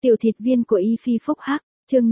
Tiểu thịt viên của Y Phi Phúc Hắc, chương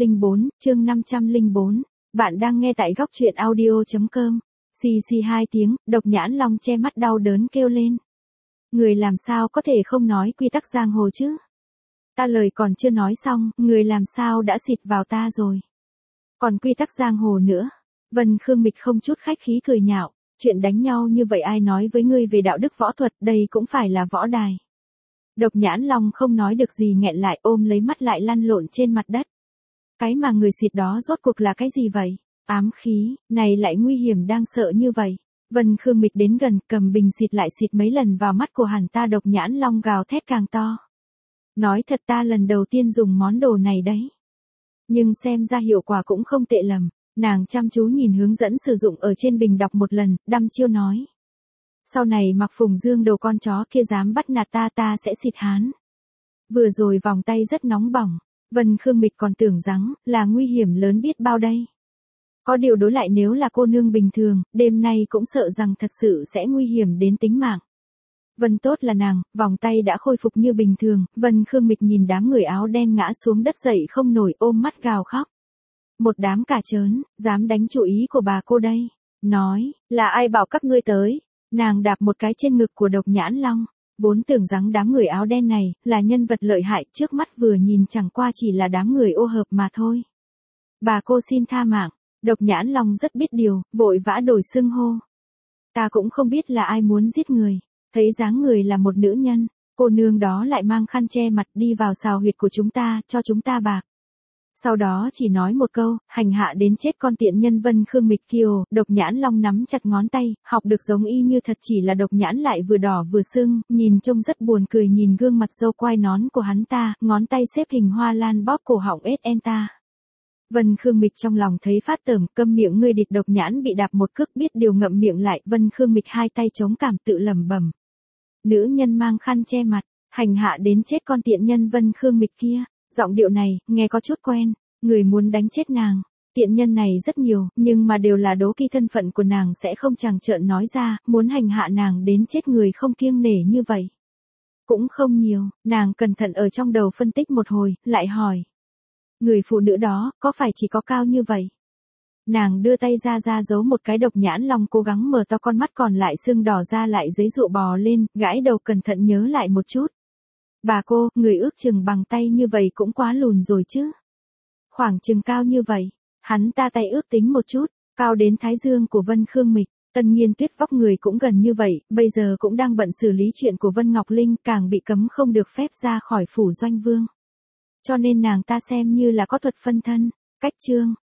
504. Bạn đang nghe tại góc truyện audio.com. Xì xì hai tiếng, Độc Nhãn Long che mắt đau đớn kêu lên. Người làm sao có thể không nói quy tắc giang hồ chứ? Ta lời còn chưa nói xong, người làm sao đã xịt vào ta rồi. Còn quy tắc giang hồ nữa. Vân Khương Mịch không chút khách khí cười nhạo, chuyện đánh nhau như vậy ai nói với ngươi về đạo đức võ thuật, đây cũng phải là võ đài. Độc Nhãn Long không nói được gì nghẹn lại ôm lấy mắt lại lăn lộn trên mặt đất. Cái mà người xịt đó rốt cuộc là cái gì vậy? Ám khí, này lại nguy hiểm đang sợ như vậy. Vân Khương Mịch đến gần cầm bình xịt lại xịt mấy lần vào mắt của hắn ta. Độc Nhãn Long gào thét càng to. Nói thật ta lần đầu tiên dùng món đồ này đấy. Nhưng xem ra hiệu quả cũng không tệ lắm. Nàng chăm chú nhìn hướng dẫn sử dụng ở trên bình đọc một lần, đăm chiêu nói. Sau này mặc Phùng Dương đồ con chó kia dám bắt nạt ta sẽ xịt hắn. Vừa rồi vòng tay rất nóng bỏng, Vân Khương Mịch còn tưởng rằng là nguy hiểm lớn biết bao đây. Có điều đối lại nếu là cô nương bình thường, đêm nay cũng sợ rằng thật sự sẽ nguy hiểm đến tính mạng. Vân tốt là nàng, vòng tay đã khôi phục như bình thường, Vân Khương Mịch nhìn đám người áo đen ngã xuống đất dậy không nổi ôm mắt gào khóc. Một đám cả trớn, dám đánh chủ ý của bà cô đây. Nói, là ai bảo các ngươi tới? Nàng đạp một cái trên ngực của Độc Nhãn Long. Vốn tưởng rằng đám người áo đen này là nhân vật lợi hại, trước mắt vừa nhìn chẳng qua chỉ là đám người ô hợp mà thôi. Bà cô xin tha mạng. Độc Nhãn Long rất biết điều, vội vã đổi xưng hô. Ta cũng không biết là ai muốn giết người. Thấy dáng người là một nữ nhân, cô nương đó lại mang khăn che mặt đi vào xào huyệt của chúng ta, cho chúng ta bạc. Sau đó chỉ nói một câu, hành hạ đến chết con tiện nhân. Vân Khương Mịch kiều, Độc Nhãn Long nắm chặt ngón tay, học được giống y như thật, chỉ là độc nhãn lại vừa đỏ vừa sưng, nhìn trông rất buồn cười. Nhìn gương mặt râu quai nón của hắn ta, ngón tay xếp hình hoa lan bóp cổ họng ta. Vân Khương Mịch trong lòng thấy phát tởm, câm miệng ngươi địch. Độc Nhãn bị đạp một cước biết điều ngậm miệng lại. Vân Khương Mịch hai tay chống cảm tự lẩm bẩm. Nữ nhân mang khăn che mặt, hành hạ đến chết con tiện nhân Vân Khương Mịch kia. Giọng điệu này, nghe có chút quen, người muốn đánh chết nàng. Tiện nhân này rất nhiều, nhưng mà đều là đố kỵ thân phận của nàng sẽ không trắng trợn nói ra, muốn hành hạ nàng đến chết người không kiêng nể như vậy. Cũng không nhiều, nàng cẩn thận ở trong đầu phân tích một hồi, lại hỏi. Người phụ nữ đó, có phải chỉ có cao như vậy? Nàng đưa tay ra giấu một cái. Độc Nhãn Long cố gắng mở to con mắt còn lại sưng đỏ ra lại giấy dụa bò lên, gãi đầu cẩn thận nhớ lại một chút. Bà cô, người ước chừng bằng tay như vậy cũng quá lùn rồi chứ. Khoảng chừng cao như vậy, hắn ta tay ước tính một chút, cao đến thái dương của Vân Khương Mịch. Tân Nhiên Tuyết vóc người cũng gần như vậy, bây giờ cũng đang bận xử lý chuyện của Vân Ngọc Linh, càng bị cấm không được phép ra khỏi phủ doanh vương. Cho nên nàng ta xem như là có thuật phân thân. Cách chương,